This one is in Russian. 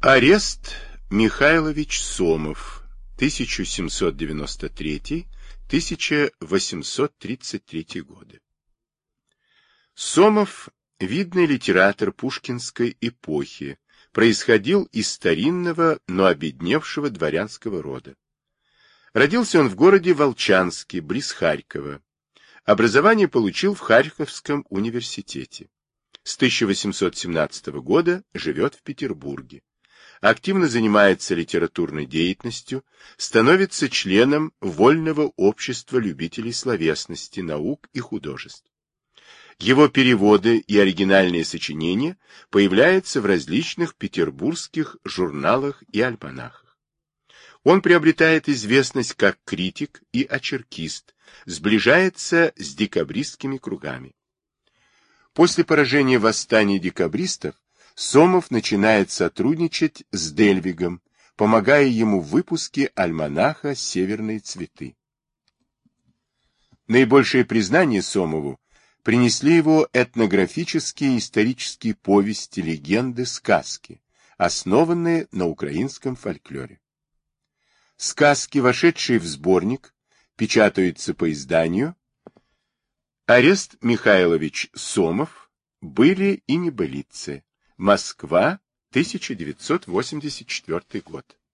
Арест Михайлович Сомов, 1793-1833 годы. Сомов – видный литератор пушкинской эпохи, происходил из старинного, но обедневшего дворянского рода. Родился он в городе Волчанске, близ Харькова. Образование получил в Харьковском университете. С 1817 года живет в Петербурге. Активно занимается литературной деятельностью, становится членом Вольного общества любителей словесности, наук и художеств. Его переводы и оригинальные сочинения появляются в различных петербургских журналах и альманахах. Он приобретает известность как критик и очеркист, сближается с декабристскими кругами. После поражения восстания декабристов Сомов начинает сотрудничать с Дельвигом, помогая ему в выпуске альманаха «Северные цветы». Наибольшее признание Сомову принесли его этнографические и исторические повести, легенды, сказки, основанные на украинском фольклоре. Сказки, вошедшие в сборник, печатаются по изданию «Арест Михайлович Сомов. Были и небылицы. Москва, 1984 год».